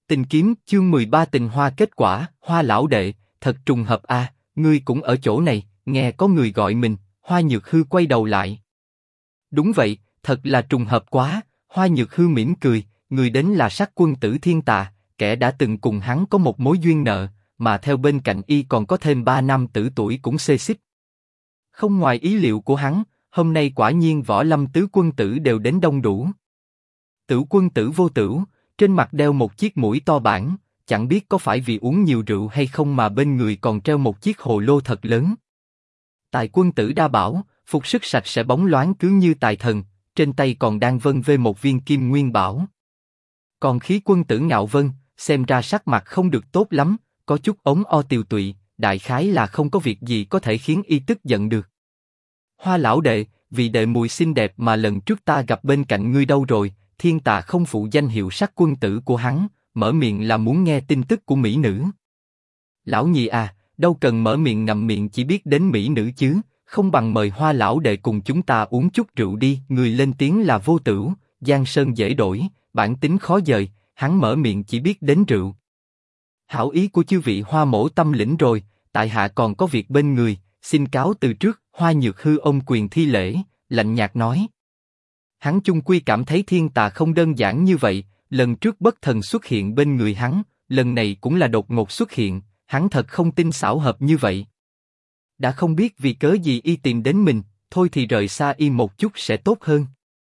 Tình kiếm chương 13 tình hoa kết quả. Hoa lão đệ, thật trùng hợp a, ngươi cũng ở chỗ này. Nghe có người gọi mình. Hoa Nhược Hư quay đầu lại. Đúng vậy, thật là trùng hợp quá. Hoa Nhược Hư mỉm cười, người đến là Sát Quân Tử Thiên Tà, kẻ đã từng cùng hắn có một mối duyên nợ, mà theo bên cạnh y còn có thêm 3 nam tử tuổi cũng xê xích. Không ngoài ý liệu của hắn, hôm nay quả nhiên Võ Lâm tứ quân tử đều đến đông đủ. Tử quân tử Vô Tửu, trên mặt đeo một chiếc mũi to bản, chẳng biết có phải vì uống nhiều rượu hay không mà bên người còn treo một chiếc hồ lô thật lớn. Tài quân tử Đa Bảo, phục sức sạch sẽ bóng loáng cứ như tài thần, trên tay còn đang vân vê một viên kim nguyên bảo. Còn khí quân tử Ngạo Vân, xem ra sắc mặt không được tốt lắm, có chút ống o tiều tụy, đại khái là không có việc gì có thể khiến y tức giận được. Hoa lão đệ, vì đệ mùi xinh đẹp mà lần trước ta gặp bên cạnh ngươi đâu rồi? Thiên Tà không phụ danh hiệu Sát Quân Tử của hắn, mở miệng là muốn nghe tin tức của mỹ nữ. Lão nhị à, đâu cần mở miệng ngậm miệng chỉ biết đến mỹ nữ chứ, không bằng mời Hoa lão đệ cùng chúng ta uống chút rượu đi. Người lên tiếng là Vô Tửu, Giang Sơn dễ đổi, bản tính khó dời, hắn mở miệng chỉ biết đến rượu. Hảo ý của chư vị Hoa mỗ tâm lĩnh rồi, tại hạ còn có việc bên người, xin cáo từ trước. Hoa Nhược Hư ôm quyền thi lễ, lạnh nhạt nói. Hắn chung quy cảm thấy Thiên Tà không đơn giản như vậy, lần trước bất thần xuất hiện bên người hắn, lần này cũng là đột ngột xuất hiện, hắn thật không tin xảo hợp như vậy. Đã không biết vì cớ gì y tìm đến mình, thôi thì rời xa y một chút sẽ tốt hơn.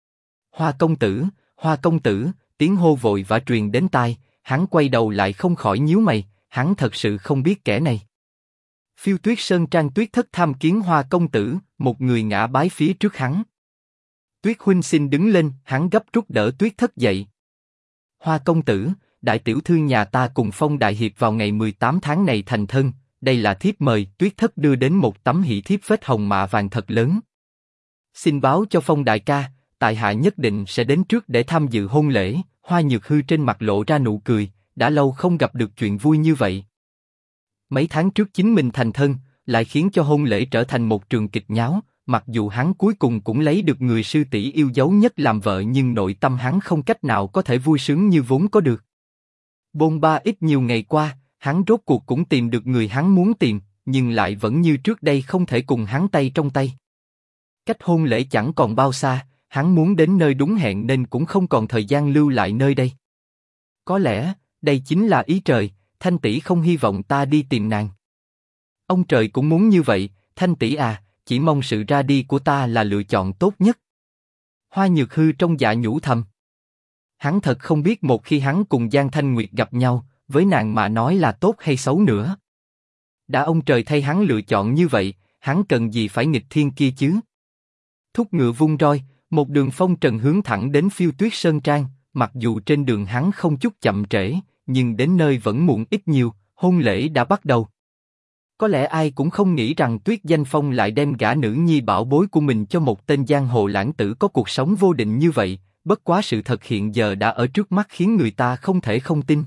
Hoa công tử, tiếng hô vội vã truyền đến tai, hắn quay đầu lại không khỏi nhíu mày, hắn thật sự không biết kẻ này. Phiêu Tuyết Sơn Trang Tuyết Thất tham kiến Hoa công tử, một người ngã bái phía trước hắn. Tuyết huynh xin đứng lên, hắn gấp rút đỡ Tuyết Thất dậy. Hoa công tử, đại tiểu thư nhà ta cùng Phong đại hiệp vào ngày 18 tháng này thành thân, đây là thiếp mời. Tuyết Thất đưa đến một tấm hỷ thiếp phết hồng mạ vàng thật lớn. Xin báo cho Phong đại ca, tại hạ nhất định sẽ đến trước để tham dự hôn lễ. Hoa Nhược Hư trên mặt lộ ra nụ cười, đã lâu không gặp được chuyện vui như vậy. Mấy tháng trước chính mình thành thân, lại khiến cho hôn lễ trở thành một trường kịch nháo. Mặc dù hắn cuối cùng cũng lấy được người sư tỷ yêu dấu nhất làm vợ, nhưng nội tâm hắn không cách nào có thể vui sướng như vốn có được. Bôn ba ít nhiều ngày qua, hắn rốt cuộc cũng tìm được người hắn muốn tìm, nhưng lại vẫn như trước đây không thể cùng hắn tay trong tay. Cách hôn lễ chẳng còn bao xa, hắn muốn đến nơi đúng hẹn nên cũng không còn thời gian lưu lại nơi đây. Có lẽ, đây chính là ý trời, Thanh tỷ không hy vọng ta đi tìm nàng. Ông trời cũng muốn như vậy, Thanh tỷ à, chỉ mong sự ra đi của ta là lựa chọn tốt nhất. Hoa Nhược Hư trong dạ nhủ thầm. Hắn thật không biết một khi hắn cùng Giang Thanh Nguyệt gặp nhau, với nàng mà nói là tốt hay xấu nữa. Đã ông trời thay hắn lựa chọn như vậy, hắn cần gì phải nghịch thiên kia chứ? Thúc ngựa vung roi, một đường phong trần hướng thẳng đến Phiêu Tuyết Sơn Trang. Mặc dù trên đường hắn không chút chậm trễ, nhưng đến nơi vẫn muộn ít nhiều, hôn lễ đã bắt đầu. Có lẽ ai cũng không nghĩ rằng Tuyết Danh Phong lại đem gả nữ nhi bảo bối của mình cho một tên giang hồ lãng tử có cuộc sống vô định như vậy, bất quá sự thật hiện giờ đã ở trước mắt khiến người ta không thể không tin.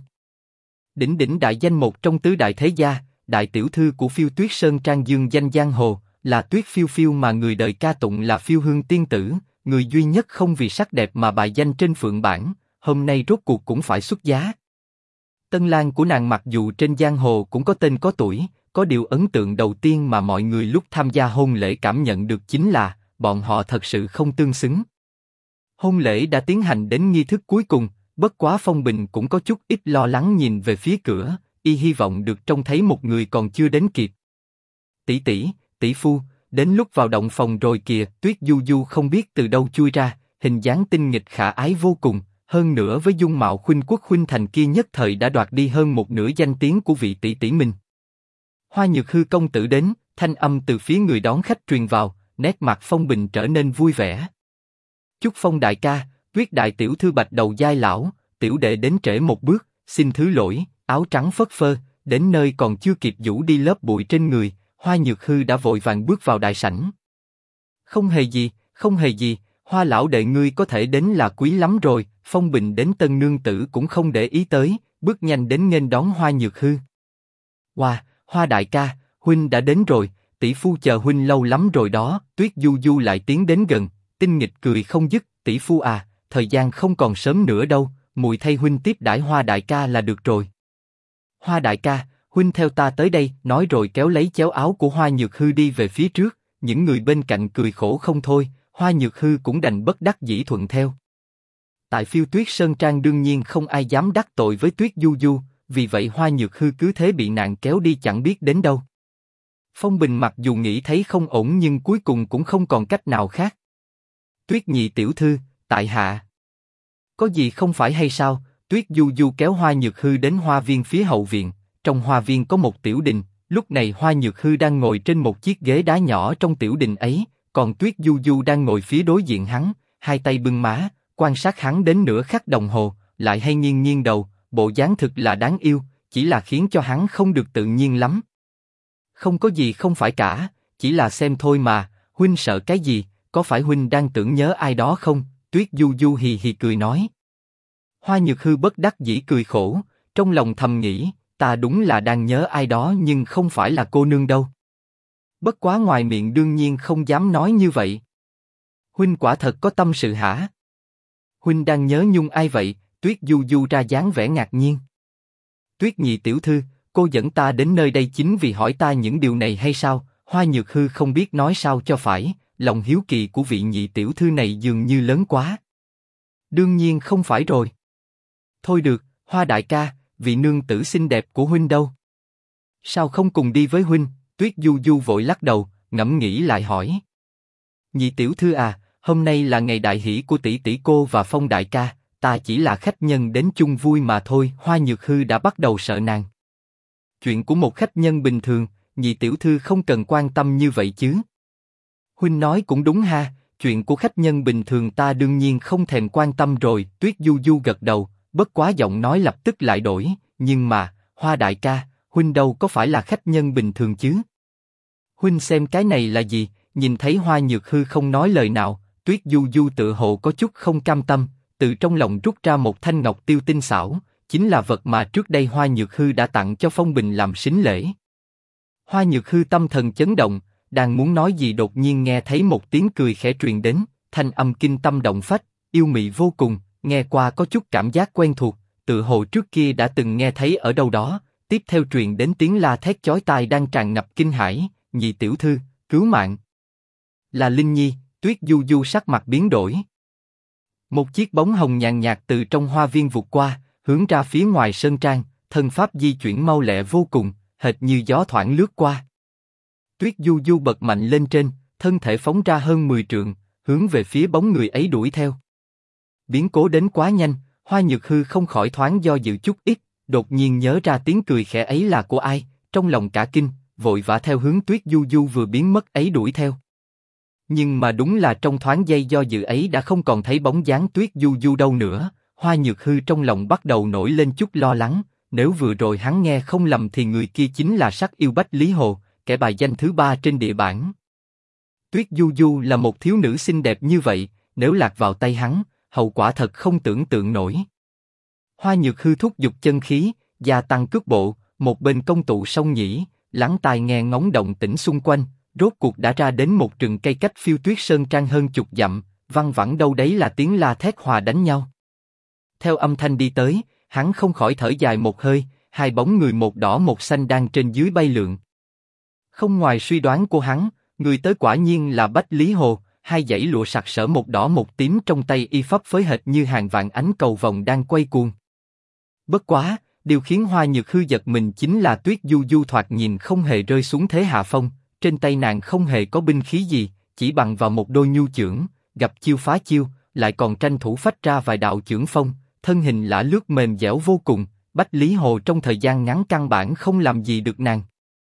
Đỉnh đại danh một trong tứ đại thế gia, đại tiểu thư của Phiêu Tuyết Sơn Trang dương danh giang hồ, là Tuyết Phiêu Phiêu mà người đời ca tụng là Phiêu Hương tiên tử, người duy nhất không vì sắc đẹp mà bài danh trên phượng bảng, hôm nay rốt cuộc cũng phải xuất giá. Tân lang của nàng mặc dù trên giang hồ cũng có tên có tuổi, có điều ấn tượng đầu tiên mà mọi người lúc tham gia hôn lễ cảm nhận được chính là bọn họ thật sự không tương xứng. Hôn lễ đã tiến hành đến nghi thức cuối cùng, bất quá Phong Bình cũng có chút ít lo lắng nhìn về phía cửa, y hy vọng được trông thấy một người còn chưa đến kịp. Tỷ phu, đến lúc vào động phòng rồi kìa. Tuyết Du Du không biết từ đâu chui ra, hình dáng tinh nghịch khả ái vô cùng, hơn nữa với dung mạo khuynh quốc khuynh thành kia nhất thời đã đoạt đi hơn một nửa danh tiếng của vị tỷ tỷ mình. Hoa Nhược Hư công tử đến, thanh âm từ phía người đón khách truyền vào, nét mặt Phong Bình trở nên vui vẻ. Chúc Phong đại ca, Tuyết đại tiểu thư bạch đầu giai lão, tiểu đệ đến trễ một bước, xin thứ lỗi. Áo trắng phất phơ, đến nơi còn chưa kịp vũ đi lớp bụi trên người, Hoa Nhược Hư đã vội vàng bước vào đại sảnh. Không hề gì, Hoa lão đệ ngươi có thể đến là quý lắm rồi. Phong Bình đến tân nương tử cũng không để ý tới, bước nhanh đến nghênh đón Hoa Nhược Hư. Hoa đại ca, huynh đã đến rồi, tỷ phu chờ huynh lâu lắm rồi đó. Tuyết Du Du lại tiến đến gần, tinh nghịch cười không dứt. Tỷ phu à, thời gian không còn sớm nữa đâu, muội thay huynh tiếp đãi Hoa đại ca là được rồi. Hoa đại ca, huynh theo ta tới đây, nói rồi kéo lấy chéo áo của Hoa Nhược Hư đi về phía trước, những người bên cạnh cười khổ không thôi, Hoa Nhược Hư cũng đành bất đắc dĩ thuận theo. Tại Phiêu Tuyết Sơn Trang đương nhiên không ai dám đắc tội với Tuyết Du Du, vì vậy Hoa Nhược Hư cứ thế bị nàng kéo đi chẳng biết đến đâu. Phong Bình mặc dù nghĩ thấy không ổn nhưng cuối cùng cũng không còn cách nào khác. Tuyết nhị tiểu thư, tại hạ. Có gì không phải hay sao? Tuyết Du Du kéo Hoa Nhược Hư đến hoa viên phía hậu viện. Trong hoa viên có một tiểu đình, lúc này Hoa Nhược Hư đang ngồi trên một chiếc ghế đá nhỏ trong tiểu đình ấy, còn Tuyết Du Du đang ngồi phía đối diện hắn, hai tay bưng má, quan sát hắn đến nửa khắc đồng hồ, lại hay nghiêng nghiêng đầu, bộ dáng thực là đáng yêu, chỉ là khiến cho hắn không được tự nhiên lắm. Không có gì không phải cả, chỉ là xem thôi mà, huynh sợ cái gì, có phải huynh đang tưởng nhớ ai đó không? Tuyết Du Du hì hì cười nói. Hoa Nhược Hư bất đắc dĩ cười khổ, trong lòng thầm nghĩ, ta đúng là đang nhớ ai đó nhưng không phải là cô nương đâu. Bất quá ngoài miệng đương nhiên không dám nói như vậy. Huynh quả thật có tâm sự hả? Huynh đang nhớ nhung ai vậy? Tuyết Du Du ra dáng vẻ ngạc nhiên. Tuyết nhị tiểu thư, cô dẫn ta đến nơi đây chính vì hỏi ta những điều này hay sao? Hoa Nhược Hư không biết nói sao cho phải, lòng hiếu kỳ của vị nhị tiểu thư này dường như lớn quá. Đương nhiên không phải rồi. Thôi được, Hoa đại ca, vị nương tử xinh đẹp của huynh đâu? Sao không cùng đi với huynh? Tuyết Du Du vội lắc đầu, ngẫm nghĩ lại hỏi. Nhị tiểu thư à, hôm nay là ngày đại hỷ của tỷ tỷ cô và Phong đại ca, ta chỉ là khách nhân đến chung vui mà thôi. Hoa Nhược Hư đã bắt đầu sợ nàng. Chuyện của một khách nhân bình thường, nhị tiểu thư không cần quan tâm như vậy chứ. Huynh nói cũng đúng ha, chuyện của khách nhân bình thường ta đương nhiên không thèm quan tâm rồi. Tuyết Du Du gật đầu, bất quá giọng nói lập tức lại đổi, nhưng mà, Hoa đại ca, huynh đâu có phải là khách nhân bình thường chứ? Huynh xem cái này là gì? Nhìn thấy Hoa Nhược Hư không nói lời nào, Tuyết Du Du tự hồ có chút không cam tâm, từ trong lòng rút ra một thanh ngọc tiêu tinh xảo, chính là vật mà trước đây Hoa Nhược Hư đã tặng cho Phong Bình làm sính lễ. Hoa Nhược Hư tâm thần chấn động, đang muốn nói gì đột nhiên nghe thấy một tiếng cười khẽ truyền đến, thanh âm kinh tâm động phách, yêu mị vô cùng, nghe qua có chút cảm giác quen thuộc, tự hồ trước kia đã từng nghe thấy ở đâu đó. Tiếp theo truyền đến tiếng la thét chói tai đang tràn ngập kinh hãi, nhị tiểu thư, cứu mạng. Là Linh Nhi. Tuyết Du Du sắc mặt biến đổi. Một chiếc bóng hồng nhàn nhạt từ trong hoa viên vụt qua, hướng ra phía ngoài sơn trang, thân pháp di chuyển mau lẹ vô cùng, hệt như gió thoảng lướt qua. Tuyết Du Du bật mạnh lên trên, thân thể phóng ra hơn 10 trượng, hướng về phía bóng người ấy đuổi theo. Biến cố đến quá nhanh, Hoa Nhược Hư không khỏi thoáng do dự chút ít, đột nhiên nhớ ra tiếng cười khẽ ấy là của ai, trong lòng cả kinh, vội vã theo hướng Tuyết Du Du vừa biến mất ấy đuổi theo. Nhưng mà đúng là trong thoáng giây do dự ấy đã không còn thấy bóng dáng Tuyết Du Du đâu nữa. Hoa Nhược Hư trong lòng bắt đầu nổi lên chút lo lắng, nếu vừa rồi hắn nghe không lầm thì người kia chính là sắc yêu Bách Lý Hồ, kẻ bài danh thứ 3 trên địa bảng. Tuyết Du Du là một thiếu nữ xinh đẹp như vậy, nếu lạc vào tay hắn, hậu quả thật không tưởng tượng nổi. Hoa Nhược Hư thúc giục chân khí, gia tăng cước bộ, một bên công tụ song nhĩ, lắng tai nghe ngóng động tĩnh xung quanh, rốt cuộc đã ra đến một rừng cây cách Phiêu Tuyết Sơn Trang hơn chục dặm, văng vẳng đâu đấy là tiếng la thét hòa đánh nhau. Theo âm thanh đi tới, hắn không khỏi thở dài một hơi, hai bóng người một đỏ một xanh đang trên dưới bay lượn. Không ngoài suy đoán của hắn, người tới quả nhiên là Bách Lý Hồ, hai dãy lụa sặc sỡ một đỏ một tím trong tay y phấp phới hệt như hàng vạn ánh cầu vồng đang quay cuồng. Bất quá, điều khiến Hoa Nhược Hư giật mình chính là Tuyết Du Du thoạt nhìn không hề rơi xuống thế hạ phong, trên tay nàng không hề có binh khí gì, chỉ bằng vào một đôi nhu chưởng, gặp chiêu phá chiêu, lại còn tranh thủ phách ra vài đạo chưởng phong, thân hình lả lướt mềm dẻo vô cùng. Bách Lý Hồ trong thời gian ngắn căn bản không làm gì được nàng.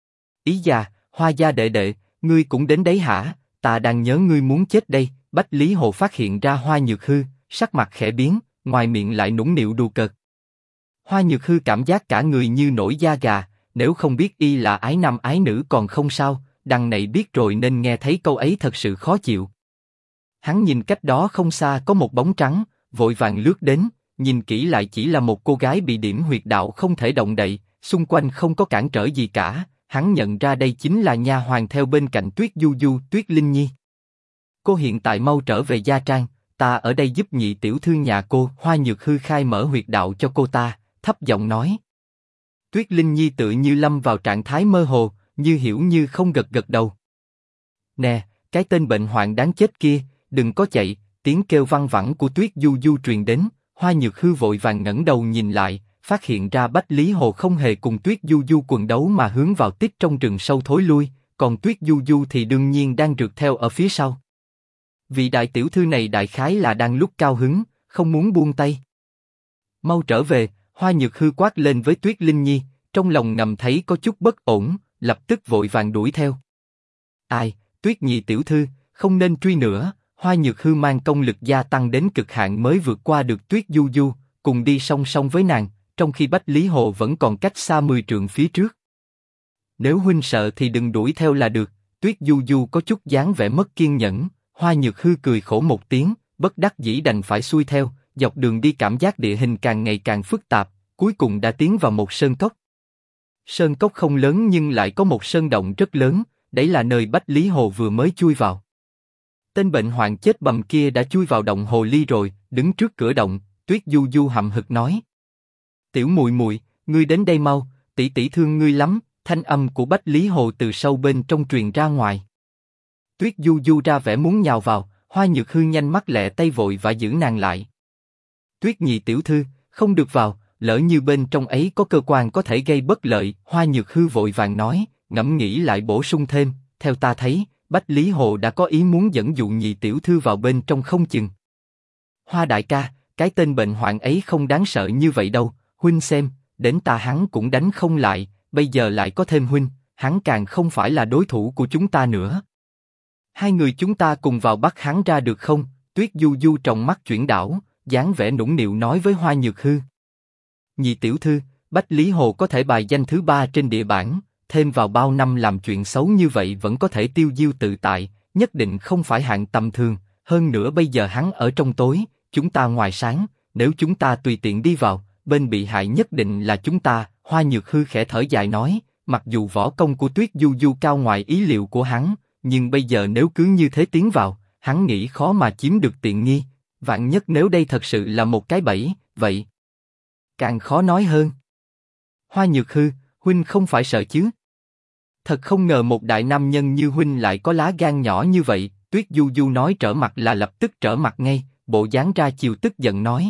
Ý già, Hoa gia đệ đệ, ngươi cũng đến đấy hả? Ta đang nhớ ngươi muốn chết đây. Bách Lý Hồ phát hiện ra Hoa Nhược Hư, sắc mặt khẽ biến, ngoài miệng lại nũng nịu đùa cợt. Hoa Nhược Hư cảm giác cả người như nổi da gà, nếu không biết y là ái nam ái nữ còn không sao, đằng này biết rồi nên nghe thấy câu ấy thật sự khó chịu. Hắn nhìn cách đó không xa có một bóng trắng, vội vàng lướt đến, nhìn kỹ lại chỉ là một cô gái bị điểm huyệt đạo không thể động đậy, xung quanh không có cản trở gì cả. Hắn nhận ra đây chính là nha hoàn theo bên cạnh Tuyết Du Du, Tuyết Linh Nhi. Cô hiện tại mau trở về gia trang, ta ở đây giúp nhị tiểu thư nhà cô. Hoa Nhược Hư khai mở huyệt đạo cho cô ta, thấp giọng nói. Tuyết Linh Nhi tự như lâm vào trạng thái mơ hồ, như hiểu như không gật gật đầu. Nè, cái tên bệnh hoạn đáng chết kia, đừng có chạy! Tiếng kêu văng vẳng của Tuyết Du Du truyền đến. Hoa Nhược Hư vội vàng ngẩng đầu nhìn lại, phát hiện ra Bách Lý Hồ không hề cùng Tuyết Du Du quần đấu mà hướng vào tích trong rừng sâu thối lui, còn Tuyết Du Du thì đương nhiên đang rượt theo ở phía sau. Vị đại tiểu thư này đại khái là đang lúc cao hứng, không muốn buông tay. Mau trở về! Hoa Nhược Hư quát lên với Tuyết Linh Nhi, trong lòng ngầm thấy có chút bất ổn, lập tức vội vàng đuổi theo. Ai, Tuyết nhị tiểu thư, không nên truy nữa! Hoa Nhược Hư mang công lực gia tăng đến cực hạn mới vượt qua được Tuyết Du Du, cùng đi song song với nàng, trong khi Bách Lý Hồ vẫn còn cách xa 10 trượng phía trước. Nếu huynh sợ thì đừng đuổi theo là được. Tuyết Du Du có chút dáng vẻ mất kiên nhẫn. Hoa Nhược Hư cười khổ một tiếng, bất đắc dĩ đành phải xuôi theo. Dọc đường đi cảm giác địa hình càng ngày càng phức tạp, cuối cùng đã tiến vào một sơn cốc. Sơn cốc không lớn nhưng lại có một sơn động rất lớn, đấy là nơi Bách Lý Hồ vừa mới chui vào. Tên bệnh hoạn chết bầm kia đã chui vào động hồ ly rồi, đứng trước cửa động. Tuyết Du Du hậm hực nói: Tiểu muội muội, ngươi đến đây mau, tỷ tỷ thương ngươi lắm. Thanh âm của Bách Lý Hồ từ sâu bên trong truyền ra ngoài. Tuyết Du Du ra vẻ muốn nhào vào, Hoa Nhược Hư nhanh mắt lẹ tay vội và giữ nàng lại. Tuyết nhị tiểu thư, không được vào, lỡ như bên trong ấy có cơ quan có thể gây bất lợi. Hoa Nhược Hư vội vàng nói, ngẫm nghĩ lại bổ sung thêm, theo ta thấy, Bách Lý Hồ đã có ý muốn dẫn dụ nhị tiểu thư vào bên trong không chừng. Hoa đại ca, cái tên bệnh hoạn ấy không đáng sợ như vậy đâu, huynh xem, đến ta hắn cũng đánh không lại, bây giờ lại có thêm huynh, hắn càng không phải là đối thủ của chúng ta nữa. Hai người chúng ta cùng vào bắt hắn ra được không? Tuyết Du Du trong mắt chuyển đảo, dáng vẻ nũng nịu nói với Hoa Nhược Hư. Nhị tiểu thư, Bách Lý Hồ có thể bài danh thứ 3 trên địa bảng, thêm vào bao năm làm chuyện xấu như vậy vẫn có thể tiêu diêu tự tại, nhất định không phải hạng tầm thường. Hơn nữa bây giờ hắn ở trong tối, chúng ta ngoài sáng, nếu chúng ta tùy tiện đi vào, bên bị hại nhất định là chúng ta. Hoa Nhược Hư khẽ thở dài nói, mặc dù võ công của Tuyết Du Du cao ngoài ý liệu của hắn, nhưng bây giờ nếu cứ như thế tiến vào, hắn nghĩ khó mà chiếm được tiện nghi. Vạn nhất nếu đây thật sự là một cái bẫy, vậy càng khó nói hơn. Hoa Nhược Hư, huynh không phải sợ chứ? Thật không ngờ một đại nam nhân như huynh lại có lá gan nhỏ như vậy. Tuyết Du Du nói trở mặt là lập tức trở mặt ngay, bộ dáng ra chiều tức giận nói.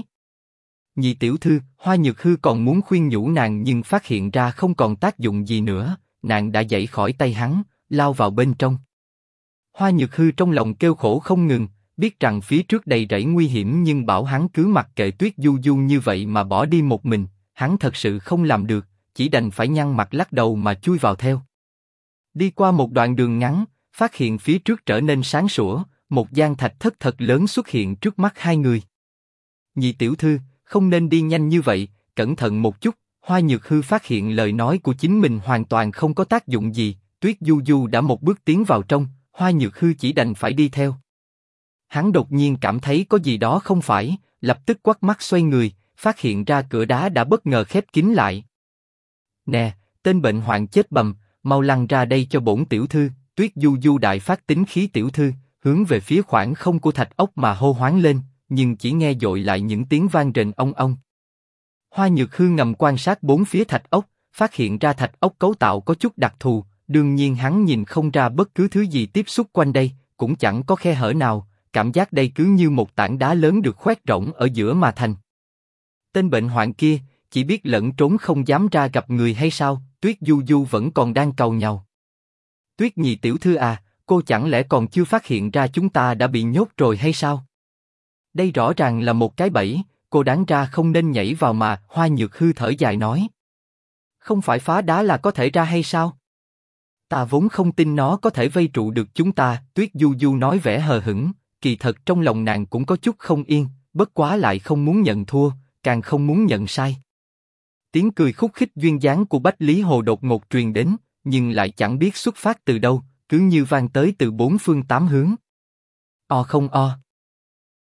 Nhị tiểu thư, Hoa Nhược Hư còn muốn khuyên nhủ nàng nhưng phát hiện ra không còn tác dụng gì nữa, nàng đã giãy khỏi tay hắn, lao vào bên trong. Hoa Nhược Hư trong lòng kêu khổ không ngừng, biết rằng phía trước đầy rẫy nguy hiểm nhưng bảo hắn cứ mặc kệ Tuyết Du Du như vậy mà bỏ đi một mình, hắn thật sự không làm được, chỉ đành phải nhăn mặt lắc đầu mà chui vào theo. Đi qua một đoạn đường ngắn, phát hiện phía trước trở nên sáng sủa, một gian thạch thất thật lớn xuất hiện trước mắt hai người. Nhị tiểu thư, không nên đi nhanh như vậy, cẩn thận một chút. Hoa Nhược Hư phát hiện lời nói của chính mình hoàn toàn không có tác dụng gì, Tuyết Du Du đã một bước tiến vào trong, Hoa Nhược Hư chỉ đành phải đi theo. Hắn đột nhiên cảm thấy có gì đó không phải, lập tức quắt mắt xoay người, phát hiện ra cửa đá đã bất ngờ khép kín lại. Nè, tên bệnh hoạn chết bầm, mau lăn ra đây cho bổn tiểu thư. Tuyết Du Du đại phát tính khí tiểu thư, hướng về phía khoảng không của thạch ốc mà hô hoáng lên, nhưng chỉ nghe dội lại những tiếng vang rền ong ong. Hoa Nhược Hư ngầm quan sát bốn phía thạch ốc, phát hiện ra thạch ốc cấu tạo có chút đặc thù, đương nhiên hắn nhìn không ra bất cứ thứ gì tiếp xúc quanh đây, cũng chẳng có khe hở nào, cảm giác đây cứ như một tảng đá lớn được khoét rỗng ở giữa mà thành. Tên bệnh hoạn kia, chỉ biết lẫn trốn không dám ra gặp người hay sao? Tuyết Du Du vẫn còn đang càu nhàu. Tuyết nhị tiểu thư à, cô chẳng lẽ còn chưa phát hiện ra chúng ta đã bị nhốt rồi hay sao? Đây rõ ràng là một cái bẫy, cô đáng ra không nên nhảy vào mà. Hoa Nhược Hư thở dài nói. Không phải phá đá là có thể ra hay sao? Ta vốn không tin nó có thể vây trụ được chúng ta. Tuyết Du Du nói vẻ hờ hững, kỳ thật trong lòng nàng cũng có chút không yên, bất quá lại không muốn nhận thua, càng không muốn nhận sai. Tiếng cười khúc khích duyên dáng của Bách Lý Hồ đột ngột truyền đến, nhưng lại chẳng biết xuất phát từ đâu, cứ như vang tới từ bốn phương tám hướng. O không o.